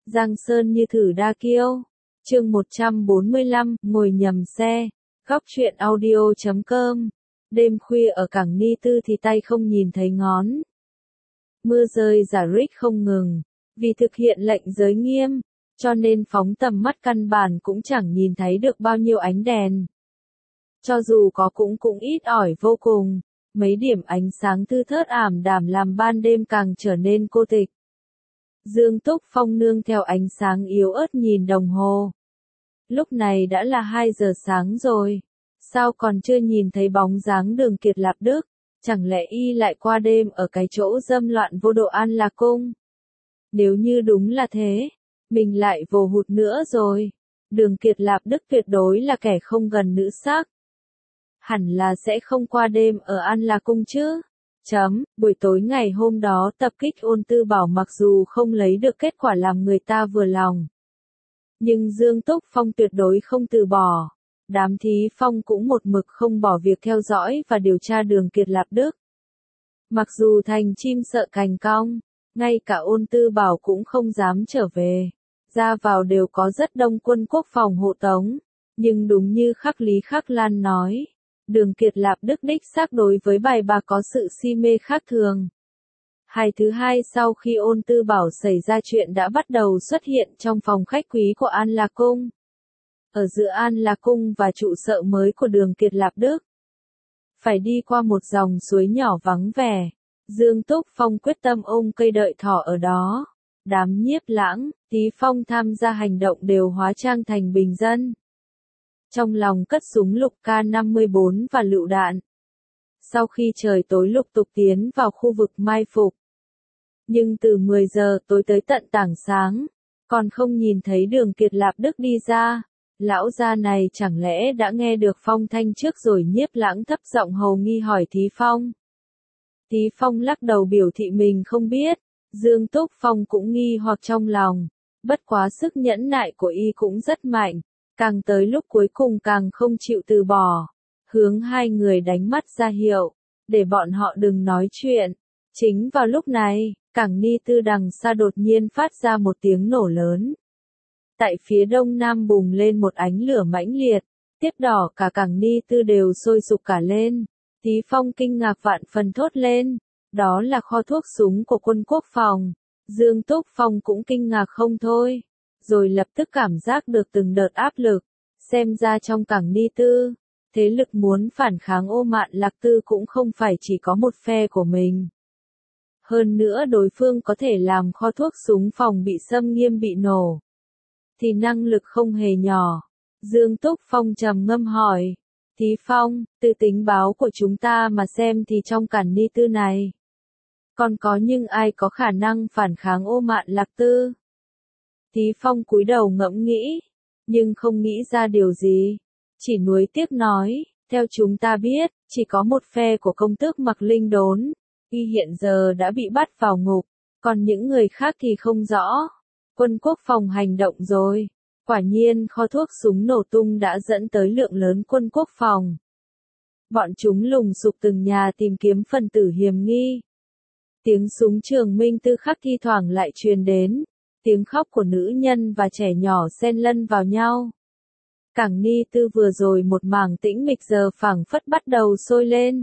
Giang Sơn như thử đa kiêu. Chương 145, ngồi nhầm xe. Góc truyện audio.com. Đêm khuya ở cảng Ni Tư thì tay không nhìn thấy ngón. Mưa rơi rả rích không ngừng, vì thực hiện lệnh giới nghiêm, cho nên phóng tầm mắt căn bản cũng chẳng nhìn thấy được bao nhiêu ánh đèn. Cho dù có cũng ít ỏi vô cùng, mấy điểm ánh sáng thư thớt ảm đạm làm ban đêm càng trở nên cô tịch. Dương Túc Phong nương theo ánh sáng yếu ớt nhìn đồng hồ. Lúc này đã là 2 giờ sáng rồi, sao còn chưa nhìn thấy bóng dáng Đường Kiệt Lạp Đức, chẳng lẽ y lại qua đêm ở cái chỗ dâm loạn vô độ An Lạc Cung? Nếu như đúng là thế, mình lại vồ hụt nữa rồi. Đường Kiệt Lạp Đức tuyệt đối là kẻ không gần nữ sắc. Hẳn là sẽ không qua đêm ở An Lạc Cung chứ. Buổi tối ngày hôm đó tập kích Ôn Tư Bảo mặc dù không lấy được kết quả làm người ta vừa lòng, nhưng Dương Túc Phong tuyệt đối không từ bỏ. Đám thí phong cũng một mực không bỏ việc theo dõi và điều tra Đường Kiệt Lạp Đức. Mặc dù thành chim sợ cành cong, ngay cả Ôn Tư Bảo cũng không dám trở về. Ra vào đều có rất đông quân quốc phòng hộ tống, nhưng đúng như Khắc Lý Khắc Lan nói, Đường Kiệt Lạp Đức đích xác đối với bài bạc có sự si mê khác thường. Thứ hai sau khi Ôn Tư Bảo xảy ra chuyện đã bắt đầu xuất hiện trong phòng khách quý của An Lạc Cung. Ở giữa An Lạc Cung và trụ sở mới của Đường Kiệt Lạp Đức, phải đi qua một dòng suối nhỏ vắng vẻ. Dương Túc Phong quyết tâm ôm cây đợi thỏ ở đó. Đám Nhiếp Lãng, Tý Phong tham gia hành động đều hóa trang thành bình dân. Trong lòng cất súng lục K54 và lựu đạn. Sau khi trời tối lục tục tiến vào khu vực mai phục. Nhưng từ 10 giờ tối tới tận tảng sáng, còn không nhìn thấy Đường Kiệt Lạp Đức đi ra. Lão gia này chẳng lẽ đã nghe được phong thanh trước rồi? Nhiếp Lãng thấp giọng hầu nghi hỏi Tý Phong. Tý Phong lắc đầu biểu thị mình không biết. Dương Túc Phong cũng nghi hoặc trong lòng. Bất quá sức nhẫn nại của y cũng rất mạnh. Càng tới lúc cuối cùng càng không chịu từ bỏ. Hướng hai người đánh mắt ra hiệu, để bọn họ đừng nói chuyện. Chính vào lúc này, cảng Ni Tư đằng xa đột nhiên phát ra một tiếng nổ lớn. Tại phía đông nam bùng lên một ánh lửa mãnh liệt, tiếp đỏ cả cảng Ni Tư đều sôi sục cả lên. Tý Phong kinh ngạc vạn phần thốt lên, đó là kho thuốc súng của quân quốc phòng. Dương Túc Phong cũng kinh ngạc không thôi, rồi lập tức cảm giác được từng đợt áp lực. Xem ra trong cảng Ni Tư, thế lực muốn phản kháng Ô Mạn Lạc Tư cũng không phải chỉ có một phe của mình. Hơn nữa đối phương có thể làm kho thuốc súng phòng bị xâm nghiêm bị nổ, thì năng lực không hề nhỏ. Dương Túc Phong trầm ngâm hỏi, Tý Phong, từ tình báo của chúng ta mà xem thì trong cảng Ni Tư này, còn có nhưng ai có khả năng phản kháng Ô Mạn Lạc Tư? Tý Phong cúi đầu ngẫm nghĩ, nhưng không nghĩ ra điều gì. Chỉ nuối tiếc nói, theo chúng ta biết, chỉ có một phe của công tước Mặc Linh Đốn. Y hiện giờ đã bị bắt vào ngục, còn những người khác thì không rõ. Quân quốc phòng hành động rồi. Quả nhiên kho thuốc súng nổ tung đã dẫn tới lượng lớn quân quốc phòng. Bọn chúng lùng sục từng nhà tìm kiếm phần tử hiểm nghi. Tiếng súng Trường Minh Tư Khắc thi thoảng lại truyền đến. Tiếng khóc của nữ nhân và trẻ nhỏ xen lẫn vào nhau. Cảng Ni Tư vừa rồi một mảng tĩnh mịch giờ phảng phất bắt đầu sôi lên.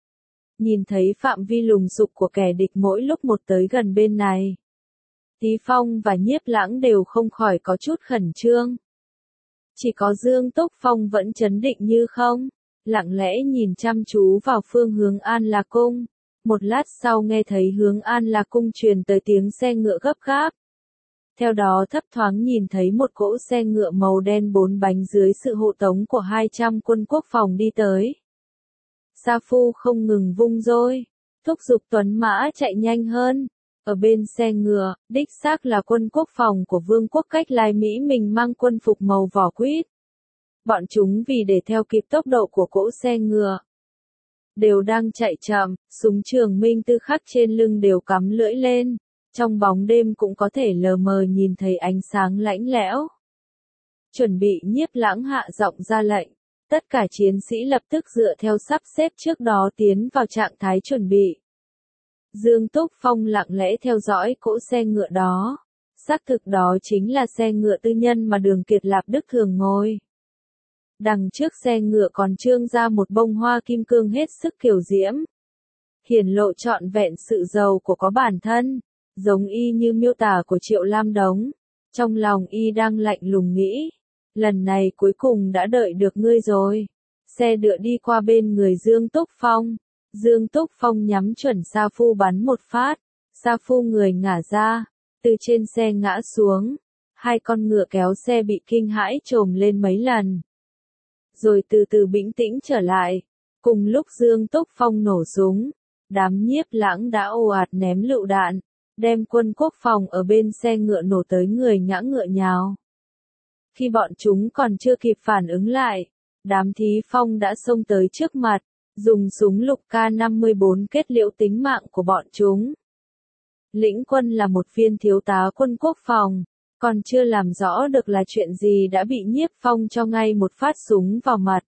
Nhìn thấy phạm vi lùng sục của kẻ địch mỗi lúc một tới gần bên này, Tý Phong và Nhiếp Lãng đều không khỏi có chút khẩn trương. Chỉ có Dương Túc Phong vẫn trấn định như không, lặng lẽ nhìn chăm chú vào phương hướng An Lạc Cung. Một lát sau nghe thấy hướng An Lạc Cung truyền tới tiếng xe ngựa gấp gáp. Theo đó thấp thoáng nhìn thấy một cỗ xe ngựa màu đen 4 bánh dưới sự hộ tống của 200 quân quốc phòng đi tới. Sa Phu không ngừng vung roi, thúc giục tuấn mã chạy nhanh hơn. Ở bên xe ngựa, đích xác là quân quốc phòng của Vương quốc Cách Lai Mỹ mình mang quân phục màu vỏ quýt. Bọn chúng vì để theo kịp tốc độ của cỗ xe ngựa, đều đang chạy chậm, súng Trường Minh Tư Khắc trên lưng đều cắm lưỡi lên. Trong bóng đêm cũng có thể lờ mờ nhìn thấy ánh sáng lãnh lẽo. Chuẩn bị. Nhiếp Lãng hạ giọng ra lệnh. Tất cả chiến sĩ lập tức dựa theo sắp xếp trước đó tiến vào trạng thái chuẩn bị. Dương Túc Phong lặng lẽ theo dõi cỗ xe ngựa đó. Xác thực đó chính là xe ngựa tư nhân mà Đường Kiệt Lạp Đức thường ngồi. Đằng trước xe ngựa còn trương ra một bông hoa kim cương hết sức kiều diễm, hiển lộ trọn vẹn sự giàu của có bản thân, giống y như miêu tả của Triệu Lam Đống. Trong lòng y đang lạnh lùng nghĩ, lần này cuối cùng đã đợi được ngươi rồi. Xe đựa đi qua bên người Dương Túc Phong. Dương Túc Phong nhắm chuẩn Sa Phu bắn một phát. Sa Phu người ngả ra, từ trên xe ngã xuống. Hai con ngựa kéo xe bị kinh hãi trồm lên mấy lần, rồi từ từ bình tĩnh trở lại. Cùng lúc Dương Túc Phong nổ súng, đám Nhiếp Lãng đã ồ ạt ném lựu đạn, đem quân quốc phòng ở bên xe ngựa nổ tới người ngã ngựa nhào. Khi bọn chúng còn chưa kịp phản ứng lại, đám Thí Phong đã xông tới trước mặt, dùng súng lục K54 kết liễu tính mạng của bọn chúng. Lĩnh quân là một viên thiếu tá quân quốc phòng, còn chưa làm rõ được là chuyện gì đã bị Nhiếp Phong cho ngay một phát súng vào mặt,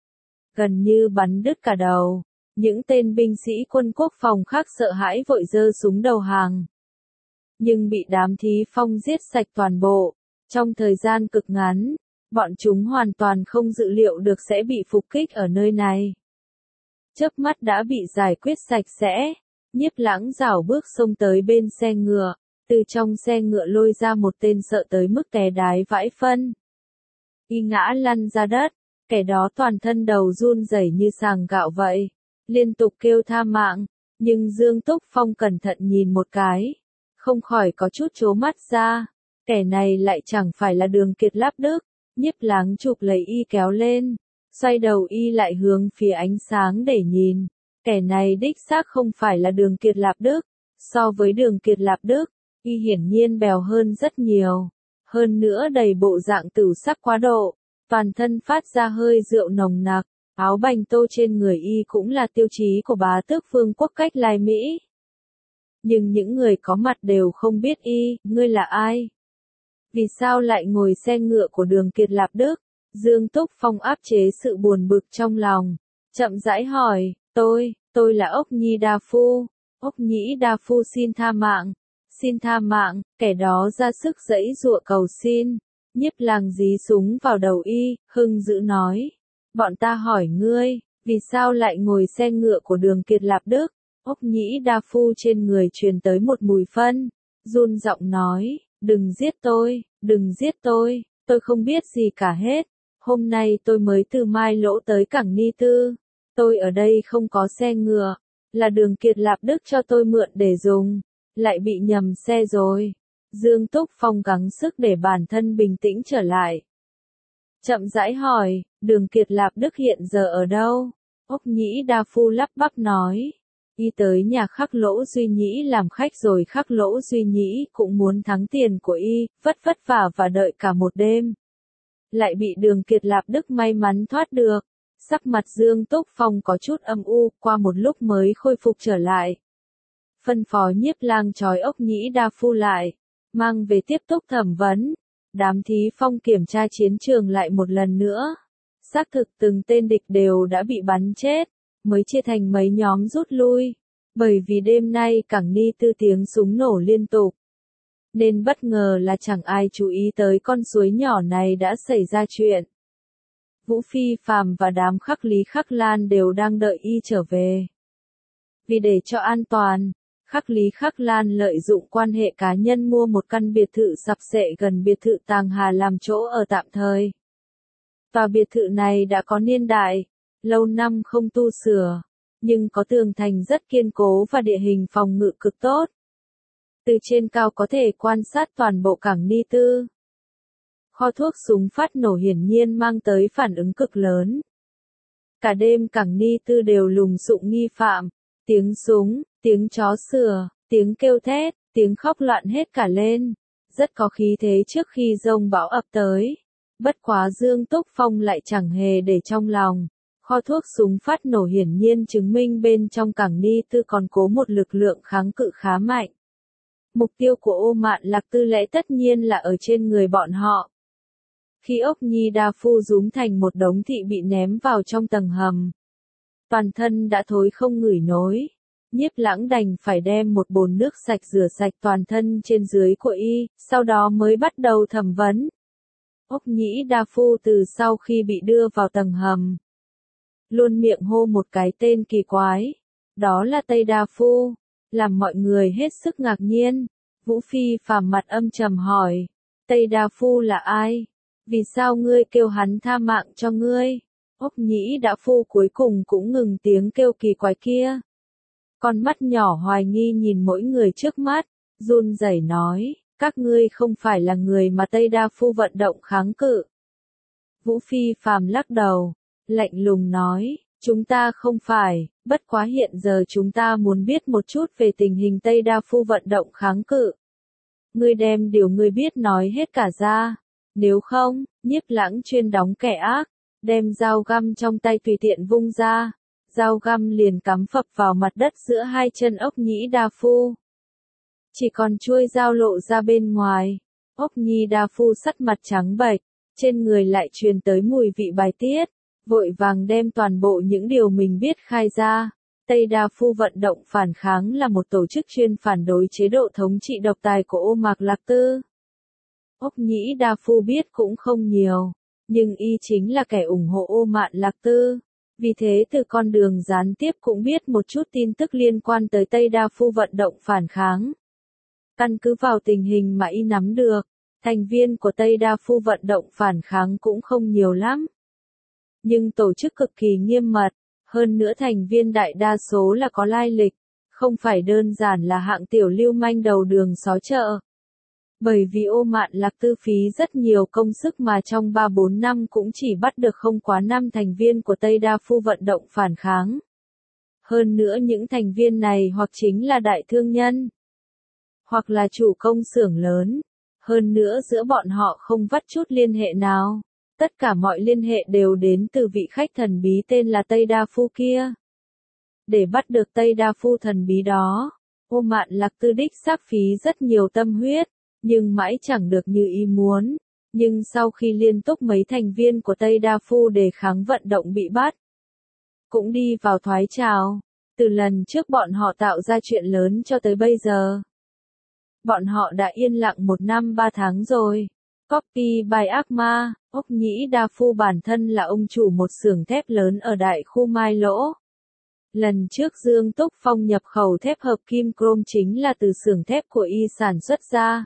gần như bắn đứt cả đầu. Những tên binh sĩ quân quốc phòng khác sợ hãi vội giơ súng đầu hàng, nhưng bị đám Thí Phong giết sạch toàn bộ. Trong thời gian cực ngắn, bọn chúng hoàn toàn không dự liệu được sẽ bị phục kích ở nơi này. Chớp mắt đã bị giải quyết sạch sẽ. Nhiếp Lãng rảo bước xông tới bên xe ngựa, từ trong xe ngựa lôi ra một tên sợ tới mức té đái vãi phân. Y ngã lăn ra đất, kẻ đó toàn thân đầu run rẩy như sàng gạo vậy, liên tục kêu tha mạng, nhưng Dương Túc Phong cẩn thận nhìn một cái, không khỏi có chút trố mắt ra. Kẻ này lại chẳng phải là Đường Kiệt Lạp Đức. Nhiếp Lãng chụp lấy y kéo lên, xoay đầu y lại hướng phía ánh sáng để nhìn. Kẻ này đích xác không phải là Đường Kiệt Lạp Đức. So với Đường Kiệt Lạp Đức, y hiển nhiên bèo hơn rất nhiều. Hơn nữa đầy bộ dạng tửu sắc quá độ, toàn thân phát ra hơi rượu nồng nặc. Áo bành tô trên người y cũng là tiêu chí của bá tước vương quốc Cách Lai Mỹ. Nhưng những người có mặt đều không biết y, ngươi là ai? Vì sao lại ngồi xe ngựa của Đường Kiệt Lạp Đức? Dương Túc Phong áp chế sự buồn bực trong lòng, chậm rãi hỏi, tôi là Ốc Nhi Đa Phu. Ốc Nhĩ Đa Phu xin tha mạng, kẻ đó ra sức giãy giụa cầu xin. Nhiếp Lãng dí súng vào đầu y, hung dữ nói, bọn ta hỏi ngươi, vì sao lại ngồi xe ngựa của Đường Kiệt Lạp Đức? Ốc Nhĩ Đa Phu trên người truyền tới một mùi phân, run giọng nói, đừng giết tôi không biết gì cả hết. Hôm nay tôi mới từ Mai Lỗ tới Cảng Ni Tư. Tôi ở đây không có xe ngựa, là Đường Kiệt Lạp Đức cho tôi mượn để dùng, lại bị nhầm xe rồi. Dương Túc Phong gắng sức để bản thân bình tĩnh trở lại, chậm rãi hỏi, Đường Kiệt Lạp Đức hiện giờ ở đâu? Ốc Nhĩ Đa Phu lắp bắp nói, y tới nhà Khắc Lỗ Duy Nhĩ làm khách rồi. Khắc Lỗ Duy Nhĩ cũng muốn thắng tiền của y, vất vả và đợi cả một đêm, lại bị Đường Kiệt Lạp Đức may mắn thoát được. Sắc mặt Dương Túc Phong có chút âm u, qua một lúc mới khôi phục trở lại. Phân phó Nhiếp Lãng trói Ốc Nhĩ Đa Phu lại, mang về tiếp tục thẩm vấn. Đám Thí Phong kiểm tra chiến trường lại một lần nữa. Xác thực từng tên địch đều đã bị bắn chết, mới chia thành mấy nhóm rút lui. Bởi vì đêm nay Cảng Ni Tư tiếng súng nổ liên tục, nên bất ngờ là chẳng ai chú ý tới con suối nhỏ này đã xảy ra chuyện. Vũ Phi Phàm và đám Khắc Lý Khắc Lan đều đang đợi y trở về. Vì để cho an toàn, Khắc Lý Khắc Lan lợi dụng quan hệ cá nhân mua một căn biệt thự sập xệ gần biệt thự Tàng Hà làm chỗ ở tạm thời. Tòa biệt thự này đã có niên đại, lâu năm không tu sửa, nhưng có tường thành rất kiên cố và địa hình phòng ngự cực tốt. Từ trên cao có thể quan sát toàn bộ Cảng Ni Tư. Kho thuốc súng phát nổ hiển nhiên mang tới phản ứng cực lớn. Cả đêm Cảng Ni Tư đều lùng sụng nghi phạm, tiếng súng, tiếng chó sủa, tiếng kêu thét, tiếng khóc loạn hết cả lên, rất có khí thế trước khi giông bão ập tới. Bất quá Dương Túc Phong lại chẳng hề để trong lòng. Kho thuốc súng phát nổ hiển nhiên chứng minh bên trong Cảng Ni Tư còn cố một lực lượng kháng cự khá mạnh. Mục tiêu của Ô Mạn Lạc Tư lễ tất nhiên là ở trên người bọn họ. Khi Ốc Nhi Đa Phu rúm thành một đống thị bị ném vào trong tầng hầm, toàn thân đã thối không ngửi nối. Nhiếp Lãng đành phải đem một bồn nước sạch rửa sạch toàn thân trên dưới của y, sau đó mới bắt đầu thẩm vấn. Ốc Nhĩ Đa Phu từ sau khi bị đưa vào tầng hầm, luôn miệng hô một cái tên kỳ quái, đó là Tây Đa Phu, làm mọi người hết sức ngạc nhiên. Vũ Phi Phàm mặt âm trầm hỏi, Tây Đa Phu là ai? Vì sao ngươi kêu hắn tha mạng cho ngươi? Ốc Nhĩ Đa Phu cuối cùng cũng ngừng tiếng kêu kỳ quái kia. Con mắt nhỏ hoài nghi nhìn mỗi người trước mắt, run rẩy nói, các ngươi không phải là người mà Tây Đa Phu vận động kháng cự. Vũ Phi Phàm lắc đầu, lạnh lùng nói, chúng ta không phải, bất quá hiện giờ chúng ta muốn biết một chút về tình hình Tây Đa Phu vận động kháng cự. Ngươi đem điều ngươi biết nói hết cả ra, nếu không, Nhiếp Lãng chuyên đóng kẻ ác, đem dao găm trong tay tùy tiện vung ra, dao găm liền cắm phập vào mặt đất giữa hai chân Ốc Nhĩ Đa Phu. Chỉ còn chuôi dao lộ ra bên ngoài, Ốc Nhĩ Đa Phu sắc mặt trắng bệch, trên người lại truyền tới mùi vị bài tiết, vội vàng đem toàn bộ những điều mình biết khai ra. Tây Đa Phu vận động phản kháng là một tổ chức chuyên phản đối chế độ thống trị độc tài của Ô Mạc Lạc Tư. Ốc Nhĩ Đa Phu biết cũng không nhiều, nhưng y chính là kẻ ủng hộ Ô Mạn Lạc Tư. Vì thế từ con đường gián tiếp cũng biết một chút tin tức liên quan tới Tây Đa Phu vận động phản kháng. Căn cứ vào tình hình mà y nắm được, thành viên của Tây Đa Phu vận động phản kháng cũng không nhiều lắm. Nhưng tổ chức cực kỳ nghiêm mật, hơn nữa thành viên đại đa số là có lai lịch, không phải đơn giản là hạng tiểu lưu manh đầu đường xó chợ. Bởi vì Ô Mạn Lạc Tư phí rất nhiều công sức mà trong 3-4 năm cũng chỉ bắt được không quá 5 thành viên của Tây Đa Phu vận động phản kháng. Hơn nữa những thành viên này hoặc chính là đại thương nhân, hoặc là chủ công xưởng lớn. Hơn nữa giữa bọn họ không vắt chút liên hệ nào. Tất cả mọi liên hệ đều đến từ vị khách thần bí tên là Tây Đa Phu kia. Để bắt được Tây Đa Phu thần bí đó, Ô Mạn Lạc Tư đích xác phí rất nhiều tâm huyết, nhưng mãi chẳng được như ý muốn. Nhưng sau khi liên tục mấy thành viên của Tây Đa Phu đề kháng vận động bị bắt, cũng đi vào thoái trào, từ lần trước bọn họ tạo ra chuyện lớn cho tới bây giờ. Bọn họ đã yên lặng 1 năm 3 tháng rồi. Copy by Akma, Ốc Nhĩ Đa Phu bản thân là ông chủ một xưởng thép lớn ở đại khu Mai Lỗ. Lần trước Dương Túc Phong nhập khẩu thép hợp kim chrome chính là từ xưởng thép của y sản xuất ra.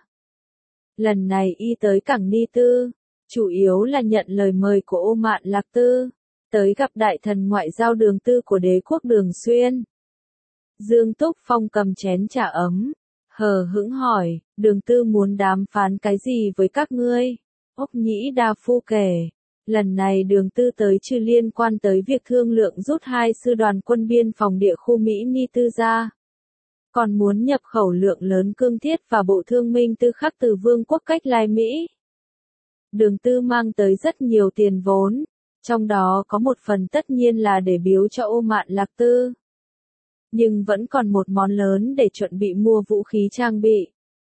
Lần này y tới cảng Ni Tư, chủ yếu là nhận lời mời của Ô Mạn Lạc Tư, tới gặp đại thần ngoại giao Đường Tư của đế quốc Đường Xuyên. Dương Túc Phong cầm chén trà ấm, hờ hững hỏi, Đường Tư muốn đàm phán cái gì với các ngươi? Ốc Nhĩ Đa Phu kể, lần này Đường Tư tới trừ liên quan tới việc thương lượng rút 2 sư đoàn quân biên phòng địa khu Mỹ Ni Tư ra. Còn muốn nhập khẩu lượng lớn cương thiết và bộ thương minh tư khắc từ Vương quốc Cách Lai Mỹ. Đường Tư mang tới rất nhiều tiền vốn, trong đó có một phần tất nhiên là để biếu cho Ô Mạn Lạc Tư. Nhưng vẫn còn một món lớn để chuẩn bị mua vũ khí trang bị.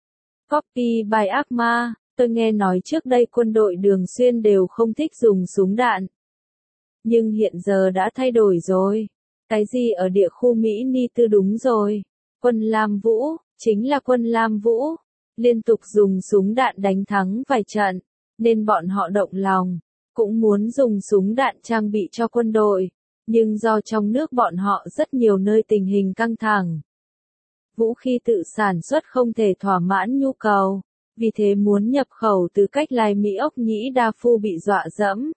Copy by Akma, tôi nghe nói trước đây quân đội Đường Xuyên đều không thích dùng súng đạn. Nhưng hiện giờ đã thay đổi rồi. Cái gì ở địa khu Mỹ Ni Tư đúng rồi. Quân Lam Vũ, chính là quân Lam Vũ. Liên tục dùng súng đạn đánh thắng vài trận, nên bọn họ động lòng. Cũng muốn dùng súng đạn trang bị cho quân đội. Nhưng do trong nước bọn họ rất nhiều nơi tình hình căng thẳng. Vũ khí tự sản xuất không thể thỏa mãn nhu cầu, vì thế muốn nhập khẩu từ Cách Lai Mỹ. Ốc Nhĩ Đa Phu bị dọa dẫm.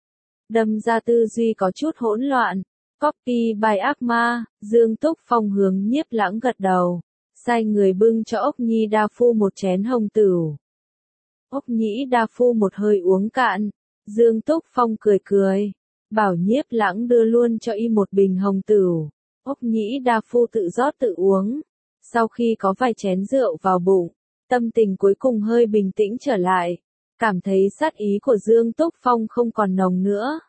Đâm ra tư duy có chút hỗn loạn. Copy by Akma, Dương Túc Phong hướng Nhiếp Lãng gật đầu, sai người bưng cho Ốc Nhĩ Đa Phu một chén hồng tửu. Ốc Nhĩ Đa Phu một hơi uống cạn, Dương Túc Phong cười cười, bảo Nhiếp Lãng đưa luôn cho y một bình hồng tửu. Ốc Nhĩ Đa Phu tự rót tự uống, sau khi có vài chén rượu vào bụng, tâm tình cuối cùng hơi bình tĩnh trở lại, cảm thấy sát ý của Dương Túc Phong không còn nồng nữa.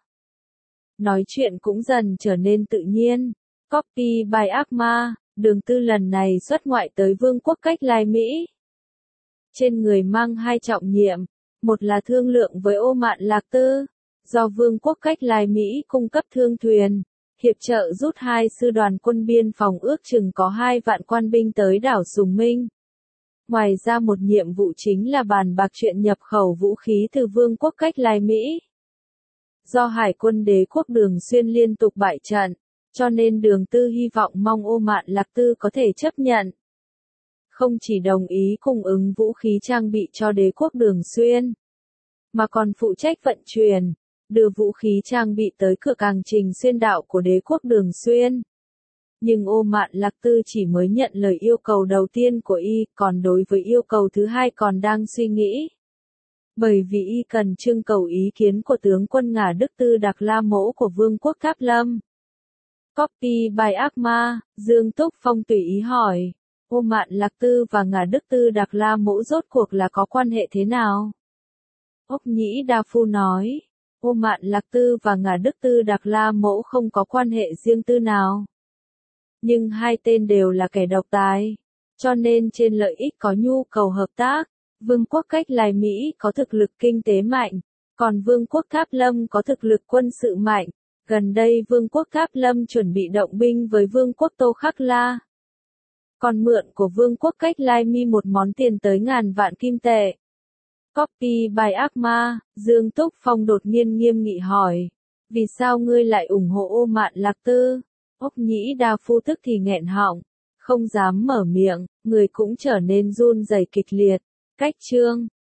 Nói chuyện cũng dần trở nên tự nhiên. Copy by Akma, Đường Tư lần này xuất ngoại tới Vương quốc Cách Lai Mỹ. Trên người mang 2 trọng nhiệm, một là thương lượng với Ô Mạn Lạc Tư, do Vương quốc Cách Lai Mỹ cung cấp thương thuyền, hiệp trợ rút 2 sư đoàn quân biên phòng ước chừng có 2 vạn quan binh tới đảo Sùng Minh. Ngoài ra một nhiệm vụ chính là bàn bạc chuyện nhập khẩu vũ khí từ Vương quốc Cách Lai Mỹ. Do Hải quân đế quốc Đường Xuyên liên tục bại trận, cho nên Đường Tư hy vọng mong Ô Mạn Lạc Tư có thể chấp nhận. Không chỉ đồng ý cung ứng vũ khí trang bị cho đế quốc Đường Xuyên, mà còn phụ trách vận chuyển, đưa vũ khí trang bị tới cửa càng trình xuyên đạo của đế quốc Đường Xuyên. Nhưng Ô Mạn Lạc Tư chỉ mới nhận lời yêu cầu đầu tiên của y, còn đối với yêu cầu thứ hai còn đang suy nghĩ. Bởi vì y cần trưng cầu ý kiến của tướng quân Ngả Đức Tư Đặc La Mỗ của Vương quốc Tháp Lâm. Copy by Akma, Dương Túc Phong tùy ý hỏi, Ô Mạn Lạc Tư và Ngả Đức Tư Đặc La Mỗ rốt cuộc là có quan hệ thế nào? Ốc Nhĩ Đa Phu nói, Ô Mạn Lạc Tư và Ngả Đức Tư Đặc La Mỗ không có quan hệ riêng tư nào. Nhưng hai tên đều là kẻ độc tài, cho nên trên lợi ích có nhu cầu hợp tác. Vương quốc Cách Lai Mỹ có thực lực kinh tế mạnh, còn Vương quốc Tháp Lâm có thực lực quân sự mạnh. Gần đây Vương quốc Tháp Lâm chuẩn bị động binh với Vương quốc Tô Khắc La. Còn mượn của Vương quốc Cách Lai Mi một món tiền tới ngàn vạn kim tệ. Copy by Akma, Dương Túc Phong đột nhiên nghiêm nghị hỏi, vì sao ngươi lại ủng hộ Ô Mạn Lạc Tư? Ốc Nhĩ Đa Phu tức thì nghẹn họng, không dám mở miệng, người cũng trở nên run rẩy kịch liệt. Cách chương